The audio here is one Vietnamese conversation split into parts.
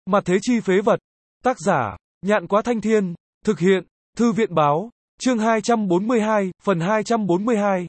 Mặt thế chi phế vật. Tác giả, Nhạn Quá Thanh Thiên. Thực hiện, Thư viện Báo. Chương 242, phần 242.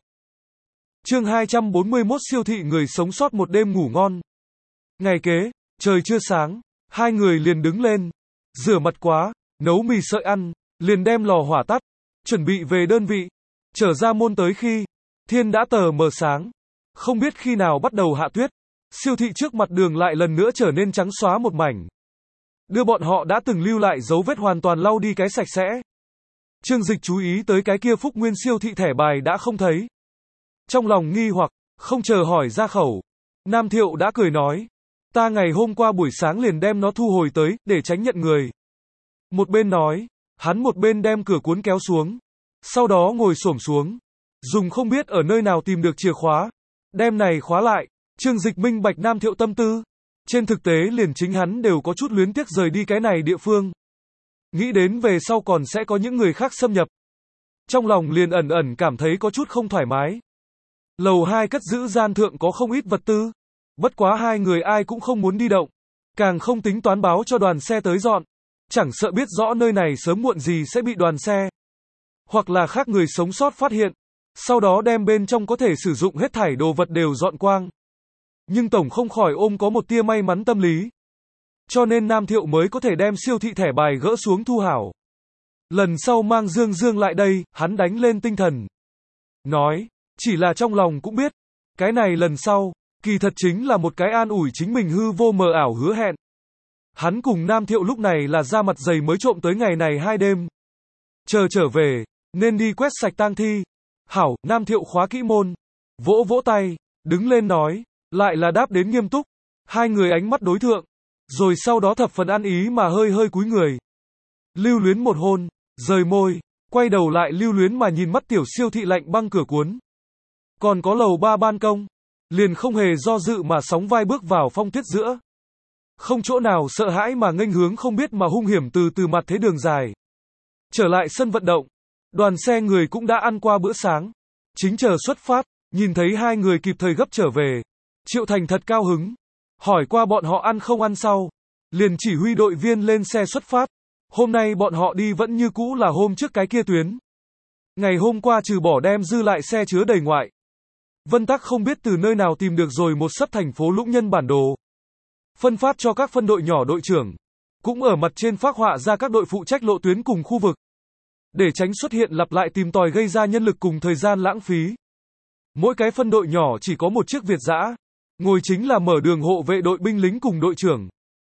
Chương 241 siêu thị người sống sót một đêm ngủ ngon. Ngày kế, trời chưa sáng, hai người liền đứng lên, rửa mặt quá, nấu mì sợi ăn, liền đem lò hỏa tắt, chuẩn bị về đơn vị. Trở ra môn tới khi, thiên đã tờ mờ sáng. Không biết khi nào bắt đầu hạ tuyết, siêu thị trước mặt đường lại lần nữa trở nên trắng xóa một mảnh. Đưa bọn họ đã từng lưu lại dấu vết hoàn toàn lau đi cái sạch sẽ. Trương Dịch chú ý tới cái kia Phúc Nguyên siêu thị thẻ bài đã không thấy. Trong lòng nghi hoặc, không chờ hỏi ra khẩu, Nam Thiệu đã cười nói, ta ngày hôm qua buổi sáng liền đem nó thu hồi tới, để tránh nhận người. Một bên nói, hắn một bên đem cửa cuốn kéo xuống, sau đó ngồi xổm xuống, dùng không biết ở nơi nào tìm được chìa khóa, đem này khóa lại. Trương Dịch minh bạch Nam Thiệu tâm tư. Trên thực tế liền chính hắn đều có chút luyến tiếc rời đi cái này địa phương. Nghĩ đến về sau còn sẽ có những người khác xâm nhập. Trong lòng liền ẩn ẩn cảm thấy có chút không thoải mái. Lầu 2 cất giữ gian thượng có không ít vật tư. Bất quá hai người ai cũng không muốn đi động. Càng không tính toán báo cho đoàn xe tới dọn. Chẳng sợ biết rõ nơi này sớm muộn gì sẽ bị đoàn xe hoặc là khác người sống sót phát hiện. Sau đó đem bên trong có thể sử dụng hết thảy đồ vật đều dọn quang. Nhưng tổng không khỏi ôm có một tia may mắn tâm lý. Cho nên Nam Thiệu mới có thể đem siêu thị thẻ bài gỡ xuống thu hảo. Lần sau mang Dương Dương lại đây, hắn đánh lên tinh thần. Nói, chỉ là trong lòng cũng biết, cái này lần sau, kỳ thật chính là một cái an ủi chính mình hư vô mờ ảo hứa hẹn. Hắn cùng Nam Thiệu lúc này là ra mặt dày mới trộm tới ngày này 2 đêm. Chờ trở về, nên đi quét sạch tang thi. Hảo, Nam Thiệu khóa kỹ môn, vỗ vỗ tay, đứng lên nói, lại là đáp đến nghiêm túc. Hai người ánh mắt đối thượng, rồi sau đó thập phần ăn ý mà hơi hơi cúi người. Lưu luyến một hôn, rời môi, quay đầu lại lưu luyến mà nhìn mắt tiểu siêu thị lạnh băng cửa cuốn. Còn có lầu 3 ban công, liền không hề do dự mà sóng vai bước vào phong tuyết giữa. Không chỗ nào sợ hãi mà nghênh hướng không biết mà hung hiểm từ mặt thế đường dài. Trở lại sân vận động, đoàn xe người cũng đã ăn qua bữa sáng. Chính chờ xuất phát, nhìn thấy hai người kịp thời gấp trở về. Triệu Thành thật cao hứng, hỏi qua bọn họ ăn không ăn sau, liền chỉ huy đội viên lên xe xuất phát. Hôm nay bọn họ đi vẫn như cũ là hôm trước cái kia tuyến. Ngày hôm qua trừ bỏ đem dư lại xe chứa đầy ngoại, Vân Tắc không biết từ nơi nào tìm được rồi một sấp thành phố Lũng Nhân bản đồ. Phân phát cho các phân đội nhỏ đội trưởng, cũng ở mặt trên phác họa ra các đội phụ trách lộ tuyến cùng khu vực. Để tránh xuất hiện lặp lại tìm tòi gây ra nhân lực cùng thời gian lãng phí. Mỗi cái phân đội nhỏ chỉ có một chiếc Việt dã, ngồi chính là mở đường hộ vệ đội binh lính cùng đội trưởng.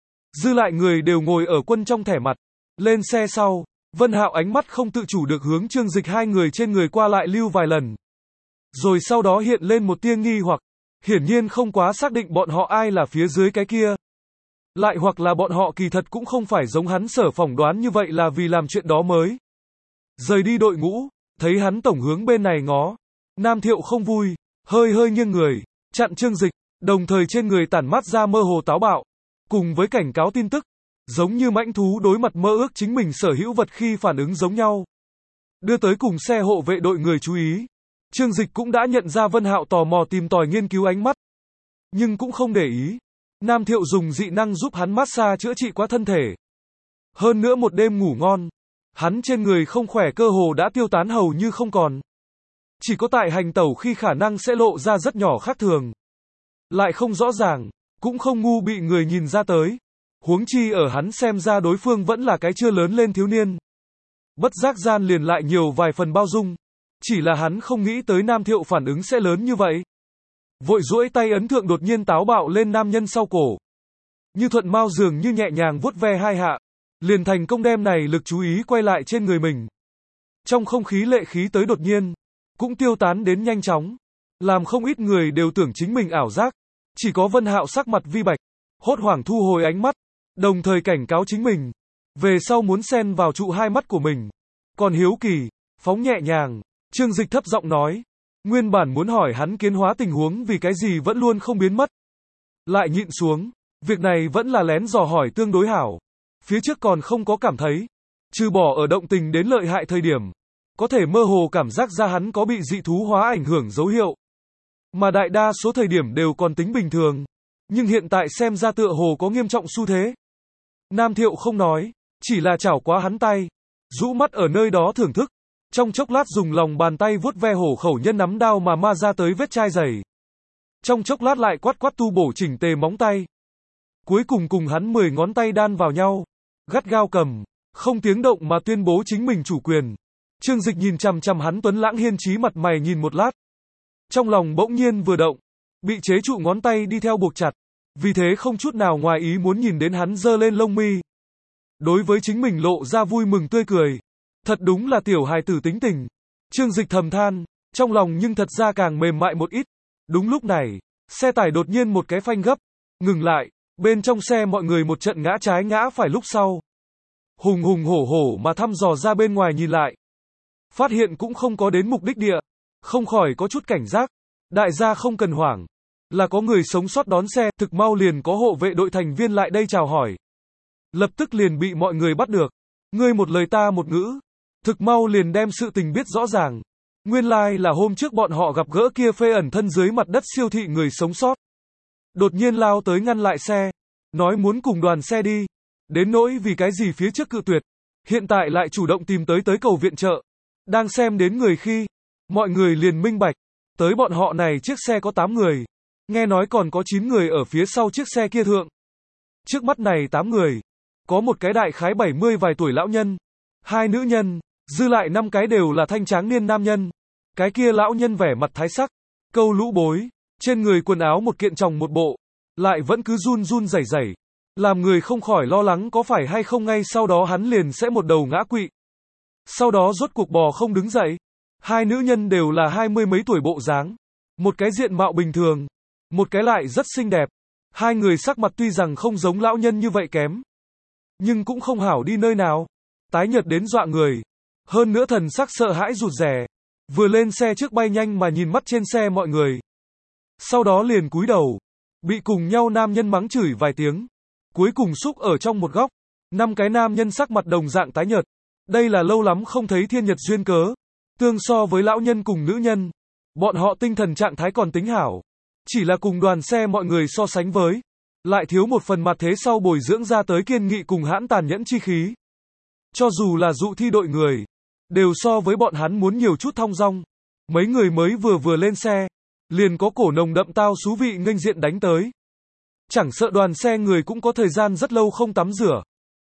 Dư lại người đều ngồi ở quân trong thẻ mặt. Lên xe sau, Vân Hạo ánh mắt không tự chủ được hướng Trương Dịch hai người trên người qua lại lưu vài lần. Rồi sau đó hiện lên một tia nghi hoặc, hiển nhiên không quá xác định bọn họ ai là phía dưới cái kia. Lại hoặc là bọn họ kỳ thật cũng không phải giống hắn sở phỏng đoán như vậy là vì làm chuyện đó mới rời đi đội ngũ. Thấy hắn tổng hướng bên này ngó, Nam Thiệu không vui, hơi hơi nghiêng người, chặn Trương Dịch, đồng thời trên người tản mát ra mơ hồ táo bạo, cùng với cảnh cáo tin tức, giống như mãnh thú đối mặt mơ ước chính mình sở hữu vật khi phản ứng giống nhau. Đưa tới cùng xe hộ vệ đội người chú ý, Trương Dịch cũng đã nhận ra Vân Hạo tò mò tìm tòi nghiên cứu ánh mắt, nhưng cũng không để ý. Nam Thiệu dùng dị năng giúp hắn massage chữa trị qua thân thể. Hơn nữa một đêm ngủ ngon, hắn trên người không khỏe cơ hồ đã tiêu tán hầu như không còn. Chỉ có tại hành tẩu khi khả năng sẽ lộ ra rất nhỏ khác thường. Lại không rõ ràng, cũng không ngu bị người nhìn ra tới. Huống chi ở hắn xem ra đối phương vẫn là cái chưa lớn lên thiếu niên. Bất giác gian liền lại nhiều vài phần bao dung. Chỉ là hắn không nghĩ tới Nam Thiệu phản ứng sẽ lớn như vậy. Vội duỗi tay ấn thượng đột nhiên táo bạo lên nam nhân sau cổ. Như thuận mao dường như nhẹ nhàng vuốt ve hai hạ. Liền thành công đem này lực chú ý quay lại trên người mình. Trong không khí lệ khí tới đột nhiên, cũng tiêu tán đến nhanh chóng. Làm không ít người đều tưởng chính mình ảo giác. Chỉ có Vân Hạo sắc mặt vi bạch, hốt hoảng thu hồi ánh mắt, đồng thời cảnh cáo chính mình. Về sau muốn xen vào trụ hai mắt của mình. Còn hiếu kỳ, phóng nhẹ nhàng, Trương Dịch thấp giọng nói. Nguyên bản muốn hỏi hắn kiến hóa tình huống vì cái gì vẫn luôn không biến mất. Lại nhịn xuống, việc này vẫn là lén dò hỏi tương đối hảo. Phía trước còn không có cảm thấy, trừ bỏ ở động tình đến lợi hại thời điểm, có thể mơ hồ cảm giác ra hắn có bị dị thú hóa ảnh hưởng dấu hiệu. Mà đại đa số thời điểm đều còn tính bình thường. Nhưng hiện tại xem ra tựa hồ có nghiêm trọng xu thế. Nam Thiệu không nói, chỉ là chảo quá hắn tay, rũ mắt ở nơi đó thưởng thức. Trong chốc lát dùng lòng bàn tay vuốt ve hổ khẩu nhân nắm đao mà ma ra tới vết chai dày. Trong chốc lát lại quát quát tu bổ chỉnh tề móng tay. Cuối cùng cùng hắn 10 ngón tay đan vào nhau, gắt gao cầm, không tiếng động mà tuyên bố chính mình chủ quyền. Trương Dịch nhìn chằm chằm hắn tuấn lãng hiên trí mặt mày nhìn một lát. Trong lòng bỗng nhiên vừa động, bị chế trụ ngón tay đi theo buộc chặt, vì thế không chút nào ngoài ý muốn nhìn đến hắn giơ lên lông mi. Đối với chính mình lộ ra vui mừng tươi cười. Thật đúng là tiểu hài tử tính tình. Trương Dịch thầm than, trong lòng nhưng thật ra càng mềm mại một ít. Đúng lúc này, xe tải đột nhiên một cái phanh gấp, ngừng lại, bên trong xe mọi người một trận ngã trái ngã phải lúc sau. Hùng hùng hổ hổ mà thăm dò ra bên ngoài nhìn lại. Phát hiện cũng không có đến mục đích địa, không khỏi có chút cảnh giác. Đại gia không cần hoảng, là có người sống sót đón xe, thực mau liền có hộ vệ đội thành viên lại đây chào hỏi. Lập tức liền bị mọi người bắt được. Ngươi một lời ta một ngữ, thực mau liền đem sự tình biết rõ ràng. Nguyên lai là hôm trước bọn họ gặp gỡ kia phê ẩn thân dưới mặt đất siêu thị người sống sót. Đột nhiên lao tới ngăn lại xe, nói muốn cùng đoàn xe đi. Đến nỗi vì cái gì phía trước cự tuyệt, hiện tại lại chủ động tìm tới cầu viện trợ. Đang xem đến người khi, mọi người liền minh bạch, tới bọn họ này chiếc xe có 8 người, nghe nói còn có 9 người ở phía sau chiếc xe kia thượng. Trước mắt này 8 người, có một cái đại khái 70 vài tuổi lão nhân, 2 nữ nhân, dư lại 5 cái đều là thanh tráng niên nam nhân. Cái kia lão nhân vẻ mặt thái sắc, câu lũ bối, trên người quần áo một kiện tròng một bộ, lại vẫn cứ run run rẩy rẩy, làm người không khỏi lo lắng có phải hay không ngay sau đó hắn liền sẽ một đầu ngã quỵ. Sau đó rốt cuộc bò không đứng dậy. 2 nữ nhân đều là 20 mấy tuổi bộ dáng, một cái diện mạo bình thường, một cái lại rất xinh đẹp. 2 người sắc mặt tuy rằng không giống lão nhân như vậy kém, nhưng cũng không hảo đi nơi nào, tái nhợt đến dọa người, hơn nữa thần sắc sợ hãi rụt rè, vừa lên xe trước bay nhanh mà nhìn mắt trên xe mọi người. Sau đó liền cúi đầu, bị cùng nhau nam nhân mắng chửi vài tiếng, cuối cùng xúc ở trong một góc. 5 cái nam nhân sắc mặt đồng dạng tái nhợt, đây là lâu lắm không thấy thiên nhật duyên cớ. Tương so với lão nhân cùng nữ nhân, bọn họ tinh thần trạng thái còn tính hảo, chỉ là cùng đoàn xe mọi người so sánh với, lại thiếu một phần mặt thế sau bồi dưỡng ra tới kiên nghị cùng hãn tàn nhẫn chi khí. Cho dù là dụ thi đội người, đều so với bọn hắn muốn nhiều chút thong dong. Mấy người mới vừa lên xe, liền có cổ nồng đậm tao xú vị nghênh diện đánh tới. Chẳng sợ đoàn xe người cũng có thời gian rất lâu không tắm rửa.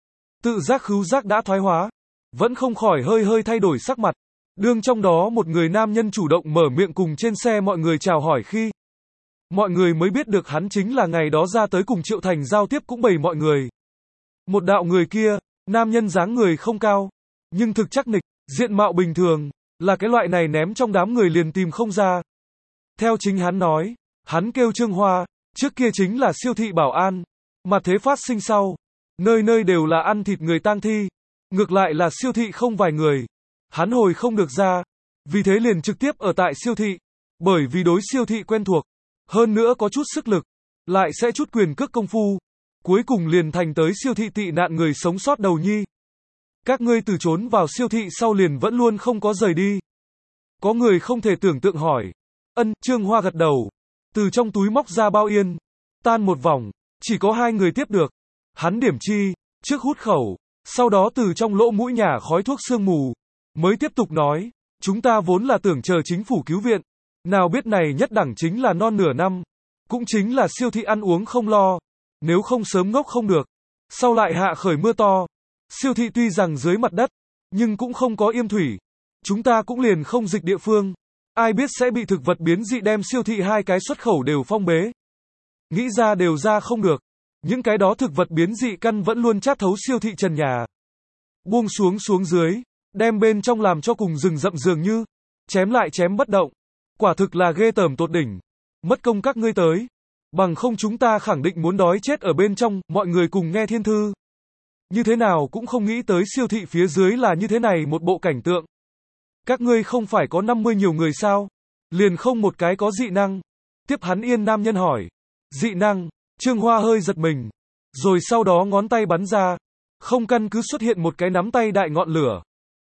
Tự giác khứu giác đã thoái hóa, vẫn không khỏi hơi thay đổi sắc mặt. Đương trong đó một người nam nhân chủ động mở miệng cùng trên xe mọi người chào hỏi khi, mọi người mới biết được hắn chính là ngày đó ra tới cùng Triệu Thành giao tiếp cũng bày mọi người. Một đạo người kia, nam nhân dáng người không cao, nhưng thực chắc nịch, diện mạo bình thường, là cái loại này ném trong đám người liền tìm không ra. Theo chính hắn nói, hắn kêu Trương Hoa, trước kia chính là siêu thị bảo an, mà thế phát sinh sau, nơi nơi đều là ăn thịt người tang thi, ngược lại là siêu thị không vài người. Hắn hồi không được ra, vì thế liền trực tiếp ở tại siêu thị, bởi vì đối siêu thị quen thuộc, hơn nữa có chút sức lực, lại sẽ chút quyền cước công phu, cuối cùng liền thành tới siêu thị tị nạn người sống sót đầu nhi. Các ngươi từ trốn vào siêu thị sau liền vẫn luôn không có rời đi. Có người không thể tưởng tượng hỏi. Trương Hoa gật đầu, từ trong túi móc ra bao yên, tan một vòng, chỉ có 2 người tiếp được. Hắn điểm chi, trước hút khẩu, sau đó từ trong lỗ mũi nhả khói thuốc sương mù, mới tiếp tục nói, chúng ta vốn là tưởng chờ chính phủ cứu viện, nào biết này nhất đẳng chính là non nửa năm, cũng chính là siêu thị ăn uống không lo, nếu không sớm ngốc không được. Sau lại hạ khởi mưa to, siêu thị tuy rằng dưới mặt đất, nhưng cũng không có yêm thủy, chúng ta cũng liền không dịch địa phương, ai biết sẽ bị thực vật biến dị đem siêu thị 2 cái xuất khẩu đều phong bế. Nghĩ ra đều ra không được, những cái đó thực vật biến dị căn vẫn luôn chát thấu siêu thị trần nhà. Buông xuống dưới, đem bên trong làm cho cùng rừng rậm dường như, chém lại chém bất động. Quả thực là ghê tởm tột đỉnh. Mất công các ngươi tới. Bằng không chúng ta khẳng định muốn đói chết ở bên trong, mọi người cùng nghe thiên thư. Như thế nào cũng không nghĩ tới siêu thị phía dưới là như thế này một bộ cảnh tượng. Các ngươi không phải có 50 nhiều người sao? Liền không một cái có dị năng. Tiếp hắn yên nam nhân hỏi. Dị năng, Trương Hoa hơi giật mình. Rồi sau đó ngón tay bắn ra. Không căn cứ xuất hiện một cái nắm tay đại ngọn lửa.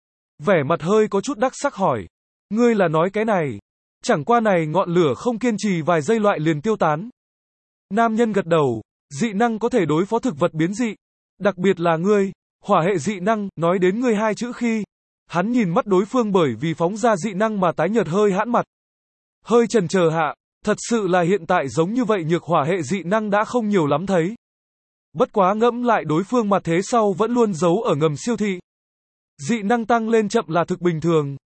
Vẻ mặt hơi có chút đắc sắc hỏi. Ngươi là nói cái này. Chẳng qua này ngọn lửa không kiên trì vài giây loại liền tiêu tán. Nam nhân gật đầu. Dị năng có thể đối phó thực vật biến dị. Đặc biệt là ngươi, hỏa hệ dị năng, nói đến ngươi hai chữ khi, hắn nhìn mắt đối phương bởi vì phóng ra dị năng mà tái nhợt hơi hãn mặt. Hơi chần chờ hạ, thật sự là hiện tại giống như vậy nhược hỏa hệ dị năng đã không nhiều lắm thấy. Bất quá ngẫm lại đối phương mặt thế sau vẫn luôn giấu ở ngầm siêu thị. Dị năng tăng lên chậm là thực bình thường.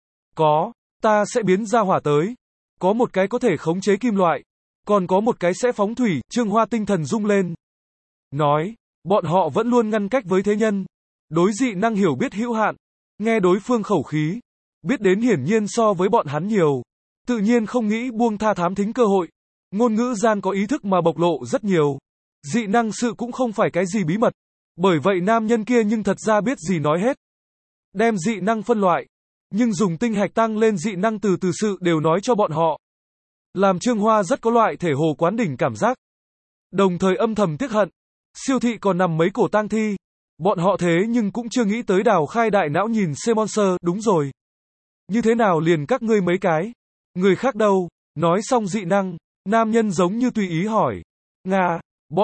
Ta sẽ biến ra hỏa tới. Có một cái có thể khống chế kim loại. Còn có một cái sẽ phóng thủy, Trương Hoa tinh thần rung lên. Nói, bọn họ vẫn luôn ngăn cách với thế nhân. Đối dị năng hiểu biết hữu hạn. Nghe đối phương khẩu khí. Biết đến hiển nhiên so với bọn hắn nhiều. Tự nhiên không nghĩ buông tha thám thính cơ hội. Ngôn ngữ gian có ý thức mà bộc lộ rất nhiều. Dị năng sự cũng không phải cái gì bí mật. Bởi vậy nam nhân kia nhưng thật ra biết gì nói hết. Đem dị năng phân loại. Nhưng dùng tinh hạch tăng lên dị năng từ sự đều nói cho bọn họ. Làm Trương Hoa rất có loại thể hồ quán đỉnh cảm giác. Đồng thời âm thầm tiếc hận. Siêu thị còn nằm mấy cổ tang thi. Bọn họ thế nhưng cũng chưa nghĩ tới đào khai đại não nhìn C-Monster, đúng rồi. Như thế nào liền các ngươi mấy cái? Người khác đâu? Nói xong dị năng, nam nhân giống như tùy ý hỏi. Nga,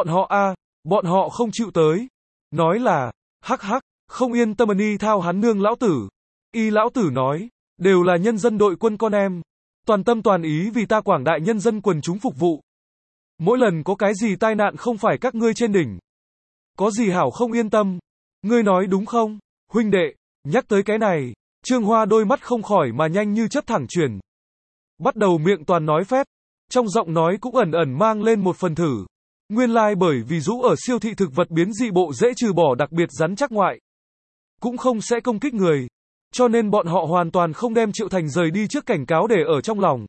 bọn họ không chịu tới. Nói là, hắc, không yên tâm y thao hắn nương lão tử. Y lão tử nói, đều là nhân dân đội quân con em. Toàn tâm toàn ý vì ta quảng đại nhân dân quần chúng phục vụ. Mỗi lần có cái gì tai nạn không phải các ngươi trên đỉnh. Có gì hảo không yên tâm. Ngươi nói đúng không? Huynh đệ, nhắc tới cái này, Trương Hoa đôi mắt không khỏi mà nhanh như chớp thẳng chuyển. Bắt đầu miệng toàn nói phét. Trong giọng nói cũng ẩn ẩn mang lên một phần thử. Nguyên lai bởi vì rũ ở siêu thị thực vật biến dị bộ dễ trừ bỏ đặc biệt rắn chắc ngoại. Cũng không sẽ công kích người. Cho nên bọn họ hoàn toàn không đem Triệu Thành rời đi trước cảnh cáo để ở trong lòng.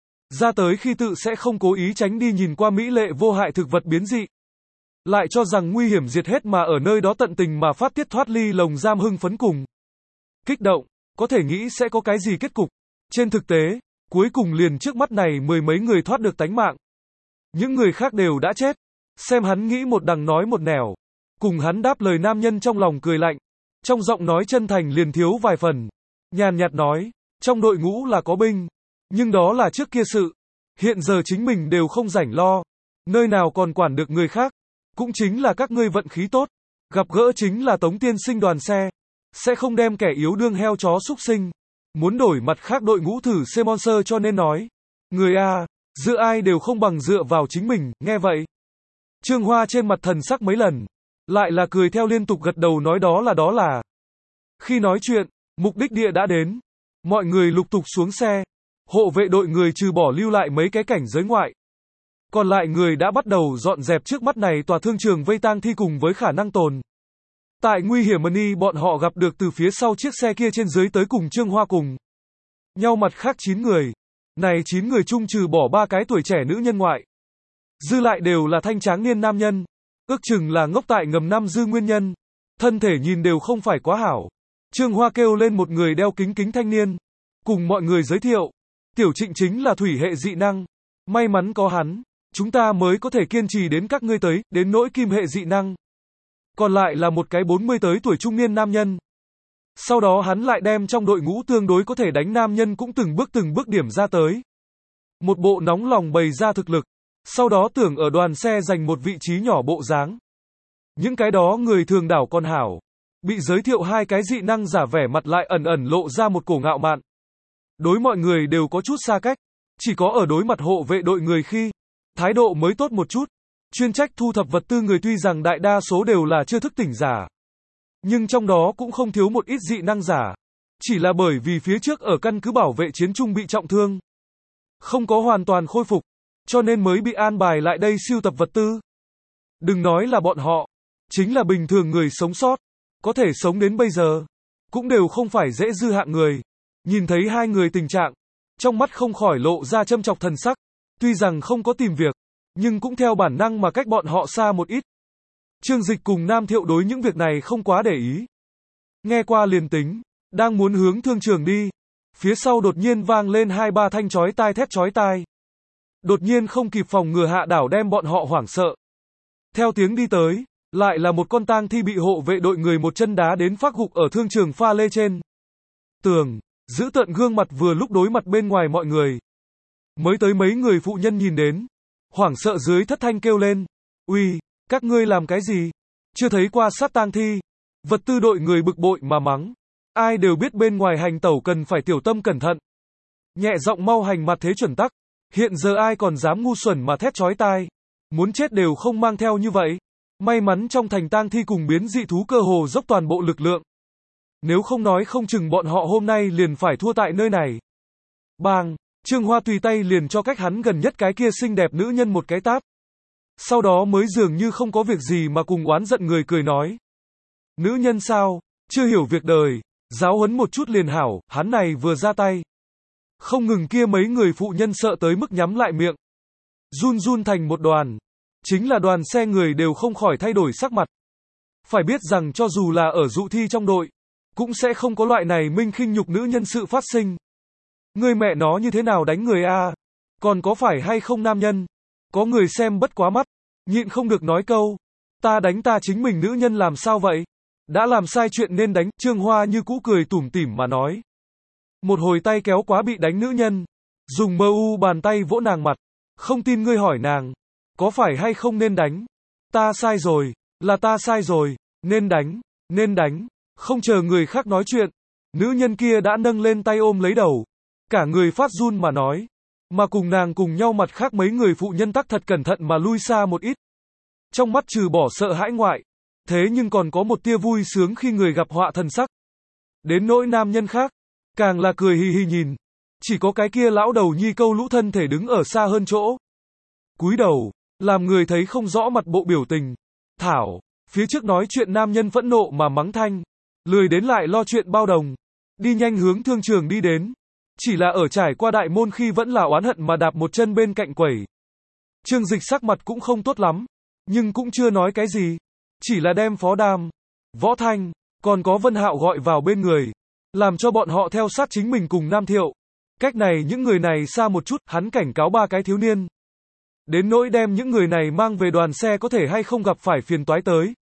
Ra tới khi tự sẽ không cố ý tránh đi nhìn qua mỹ lệ vô hại thực vật biến dị. Lại cho rằng nguy hiểm diệt hết mà ở nơi đó tận tình mà phát tiết thoát ly lồng giam hưng phấn cùng. Kích động, có thể nghĩ sẽ có cái gì kết cục. Trên thực tế, cuối cùng liền trước mắt này mười mấy người thoát được tánh mạng. Những người khác đều đã chết. Xem hắn nghĩ một đằng nói một nẻo. Cùng hắn đáp lời nam nhân trong lòng cười lạnh. Trong giọng nói chân thành liền thiếu vài phần. Nhàn nhạt nói, trong đội ngũ là có binh. Nhưng đó là trước kia sự. Hiện giờ chính mình đều không rảnh lo. Nơi nào còn quản được người khác. Cũng chính là các ngươi vận khí tốt. Gặp gỡ chính là Tống tiên sinh đoàn xe. Sẽ không đem kẻ yếu đương heo chó súc sinh. Muốn đổi mặt khác đội ngũ thử C-Monster cho nên nói. Người A, dựa ai đều không bằng dựa vào chính mình, nghe vậy. Trương Hoa trên mặt thần sắc mấy lần. Lại là cười theo liên tục gật đầu nói đó là. Khi nói chuyện, mục đích địa đã đến. Mọi người lục tục xuống xe. Hộ vệ đội người trừ bỏ lưu lại mấy cái cảnh giới ngoại. Còn lại người đã bắt đầu dọn dẹp trước mắt này tòa thương trường vây tang thi cùng với khả năng tồn. Tại nguy hiểm ni bọn họ gặp được từ phía sau chiếc xe kia trên dưới tới cùng Trương Hoa cùng. Nhau mặt khác 9 người. Này 9 người chung trừ bỏ 3 cái tuổi trẻ nữ nhân ngoại. Dư lại đều là thanh tráng niên nam nhân. Ước chừng là ngốc tại ngầm năm dư nguyên nhân. Thân thể nhìn đều không phải quá hảo. Trương Hoa kêu lên một người đeo kính thanh niên. Cùng mọi người giới thiệu. Tiểu Trịnh chính là thủy hệ dị năng. May mắn có hắn. Chúng ta mới có thể kiên trì đến các ngươi tới, đến nỗi kim hệ dị năng. Còn lại là một cái 40 tới tuổi trung niên nam nhân. Sau đó hắn lại đem trong đội ngũ tương đối có thể đánh nam nhân cũng từng bước điểm ra tới. Một bộ nóng lòng bày ra thực lực. Sau đó tưởng ở đoàn xe giành một vị trí nhỏ bộ dáng. Những cái đó người thường đảo con hảo. Bị giới thiệu hai cái dị năng giả vẻ mặt lại ẩn lộ ra một cổ ngạo mạn. Đối mọi người đều có chút xa cách. Chỉ có ở đối mặt hộ vệ đội người khi. Thái độ mới tốt một chút. Chuyên trách thu thập vật tư người tuy rằng đại đa số đều là chưa thức tỉnh giả. Nhưng trong đó cũng không thiếu một ít dị năng giả. Chỉ là bởi vì phía trước ở căn cứ bảo vệ chiến trung bị trọng thương. Không có hoàn toàn khôi phục. Cho nên mới bị an bài lại đây siêu tập vật tư. Đừng nói là bọn họ. Chính là bình thường người sống sót. Có thể sống đến bây giờ. Cũng đều không phải dễ dư hạng người. Nhìn thấy hai người tình trạng. Trong mắt không khỏi lộ ra châm chọc thần sắc. Tuy rằng không có tìm việc. Nhưng cũng theo bản năng mà cách bọn họ xa một ít. Trương Dịch cùng Nam Thiệu đối những việc này không quá để ý. Nghe qua liền tính. Đang muốn hướng thương trường đi. Phía sau đột nhiên vang lên 2-3 thanh chói tai thét chói tai. Đột nhiên không kịp phòng ngừa hạ đảo đem bọn họ hoảng sợ. Theo tiếng đi tới. Lại là một con tang thi bị hộ vệ đội người một chân đá đến phát gục ở thương trường pha lê trên. Tường. Giữ tận gương mặt vừa lúc đối mặt bên ngoài mọi người. Mới tới mấy người phụ nhân nhìn đến. Hoảng sợ dưới thất thanh kêu lên. Uy, các ngươi làm cái gì? chưa thấy qua sát tang thi. Vật tư đội người bực bội mà mắng. Ai đều biết bên ngoài hành tẩu cần phải tiểu tâm cẩn thận. Nhẹ giọng mau hành mặt thế chuẩn tắc. Hiện giờ ai còn dám ngu xuẩn mà thét chói tai. Muốn chết đều không mang theo như vậy. May mắn trong thành tang thi cùng biến dị thú cơ hồ dốc toàn bộ lực lượng. Nếu không nói không chừng bọn họ hôm nay liền phải thua tại nơi này. Bang, Trương Hoa tùy tay liền cho cách hắn gần nhất cái kia xinh đẹp nữ nhân một cái tát. Sau đó mới dường như không có việc gì mà cùng oán giận người cười nói. Nữ nhân sao, chưa hiểu việc đời, giáo huấn một chút liền hảo, hắn này vừa ra tay. Không ngừng kia mấy người phụ nhân sợ tới mức nhắm lại miệng. Run run thành một đoàn. Chính là đoàn xe người đều không khỏi thay đổi sắc mặt. Phải biết rằng cho dù là ở dụ thi trong đội, cũng sẽ không có loại này minh khinh nhục nữ nhân sự phát sinh. Người mẹ nó như thế nào đánh người a? Còn có phải hay không nam nhân? Có người xem bất quá mắt, nhịn không được nói câu. Ta đánh ta chính mình nữ nhân làm sao vậy? Đã làm sai chuyện nên đánh, Trương Hoa như cũ cười tủm tỉm mà nói. Một hồi tay kéo quá bị đánh nữ nhân. Dùng bàn tay vỗ nàng mặt. Không tin ngươi hỏi nàng. Có phải hay không nên đánh? Ta sai rồi, là ta sai rồi, nên đánh, nên đánh. Không chờ người khác nói chuyện. Nữ nhân kia đã nâng lên tay ôm lấy đầu. Cả người phát run mà nói. Mà cùng nàng cùng nhau mặt khác mấy người phụ nhân tắc thật cẩn thận mà lui xa một ít. Trong mắt trừ bỏ sợ hãi ngoại. Thế nhưng còn có một tia vui sướng khi người gặp họa thần sắc. Đến nỗi nam nhân khác. Càng là cười hì hì nhìn. Chỉ có cái kia lão đầu nhi câu lũ thân thể đứng ở xa hơn chỗ. Cúi đầu. Làm người thấy không rõ mặt bộ biểu tình. Thảo. Phía trước nói chuyện nam nhân phẫn nộ mà mắng thanh. Lười đến lại lo chuyện bao đồng. Đi nhanh hướng thương trường đi đến. Chỉ là ở trải qua đại môn khi vẫn là oán hận mà đạp một chân bên cạnh quẩy. Trương Dịch sắc mặt cũng không tốt lắm. Nhưng cũng chưa nói cái gì. Chỉ là đem Phó Đam, Võ Thanh, còn có Vân Hạo gọi vào bên người. Làm cho bọn họ theo sát chính mình cùng Nam Thiệu. Cách này những người này xa một chút, hắn cảnh cáo ba cái thiếu niên. Đến nỗi đem những người này mang về đoàn xe có thể hay không gặp phải phiền toái tới.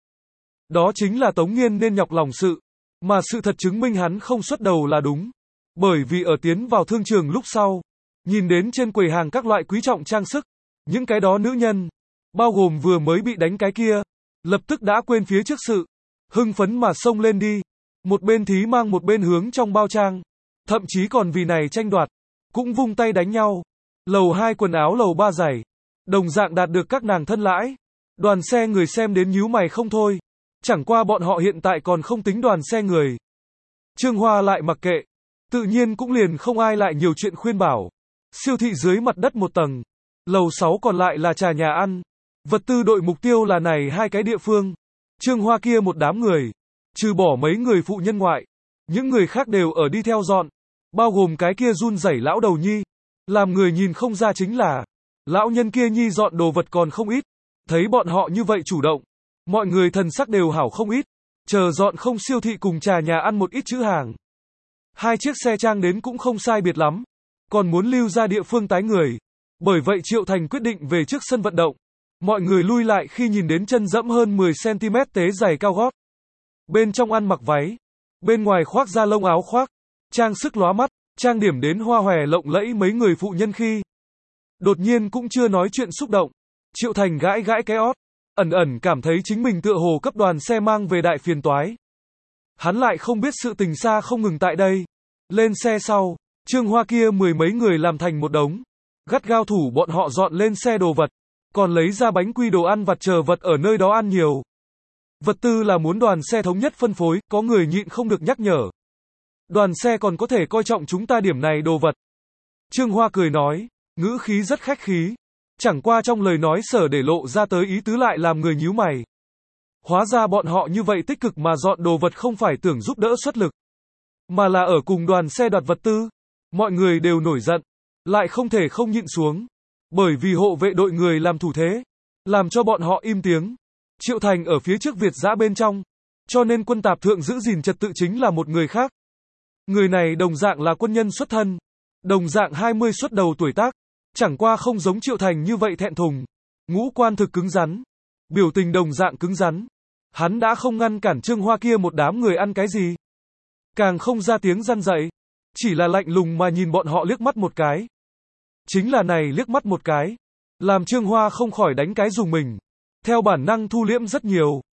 Đó chính là Tống Nghiên nên nhọc lòng sự. Mà sự thật chứng minh hắn không xuất đầu là đúng. Bởi vì ở tiến vào thương trường lúc sau, nhìn đến trên quầy hàng các loại quý trọng trang sức, những cái đó nữ nhân, bao gồm vừa mới bị đánh cái kia, lập tức đã quên phía trước sự, hưng phấn mà xông lên đi, một bên thí mang một bên hướng trong bao trang, thậm chí còn vì này tranh đoạt, cũng vung tay đánh nhau. Lầu 2 quần áo lầu 3 giày, đồng dạng đạt được các nàng thân lãi. Đoàn xe người xem đến nhíu mày không thôi, chẳng qua bọn họ hiện tại còn không tính đoàn xe người. Trương Hoa lại mặc kệ, tự nhiên cũng liền không ai lại nhiều chuyện khuyên bảo. Siêu thị dưới mặt đất một tầng, lầu 6 còn lại là trà nhà ăn. Vật tư đội mục tiêu là này hai cái địa phương. Trương Hoa kia một đám người, trừ bỏ mấy người phụ nhân ngoại, những người khác đều ở đi theo dọn, bao gồm cái kia run rẩy lão đầu nhi. Làm người nhìn không ra chính là, lão nhân kia nhi dọn đồ vật còn không ít. Thấy bọn họ như vậy chủ động, mọi người thần sắc đều hảo không ít. Chờ dọn không siêu thị cùng trà nhà ăn một ít chữ hàng. Hai chiếc xe trang đến cũng không sai biệt lắm, còn muốn lưu ra địa phương tái người. Bởi vậy Triệu Thành quyết định về trước sân vận động. Mọi người lui lại khi nhìn đến chân dẫm hơn 10cm tế giày cao gót. Bên trong ăn mặc váy, bên ngoài khoác da lông áo khoác, trang sức lóa mắt, trang điểm đến hoa hòe lộng lẫy mấy người phụ nhân khi. Đột nhiên cũng chưa nói chuyện xúc động. Triệu Thành gãi gãi cái ót, ẩn ẩn cảm thấy chính mình tựa hồ cấp đoàn xe mang về đại phiền toái. Hắn lại không biết sự tình xa không ngừng tại đây. Lên xe sau, Trương Hoa kia mười mấy người làm thành một đống. Gắt gao thủ bọn họ dọn lên xe đồ vật. Còn lấy ra bánh quy đồ ăn vặt chờ vật ở nơi đó ăn nhiều. Vật tư là muốn đoàn xe thống nhất phân phối, có người nhịn không được nhắc nhở. Đoàn xe còn có thể coi trọng chúng ta điểm này đồ vật. Trương Hoa cười nói, ngữ khí rất khách khí. Chẳng qua trong lời nói sở để lộ ra tới ý tứ lại làm người nhíu mày. Hóa ra bọn họ như vậy tích cực mà dọn đồ vật không phải tưởng giúp đỡ xuất lực, mà là ở cùng đoàn xe đoạt vật tư. Mọi người đều nổi giận, lại không thể không nhịn xuống. Bởi vì hộ vệ đội người làm thủ thế, làm cho bọn họ im tiếng. Triệu Thành ở phía trước Việt giã bên trong, cho nên quân tạp thượng giữ gìn trật tự chính là một người khác. Người này đồng dạng là quân nhân xuất thân, đồng dạng 20 xuất đầu tuổi tác, chẳng qua không giống Triệu Thành như vậy thẹn thùng. Ngũ quan thực cứng rắn, biểu tình đồng dạng cứng rắn. Hắn đã không ngăn cản Trương Hoa kia một đám người ăn cái gì, càng không ra tiếng răn dạy, chỉ là lạnh lùng mà nhìn bọn họ liếc mắt một cái. Chính là này liếc mắt một cái, làm Trương Hoa không khỏi đánh cái dùng mình, theo bản năng thu liễm rất nhiều.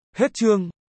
Hết chương.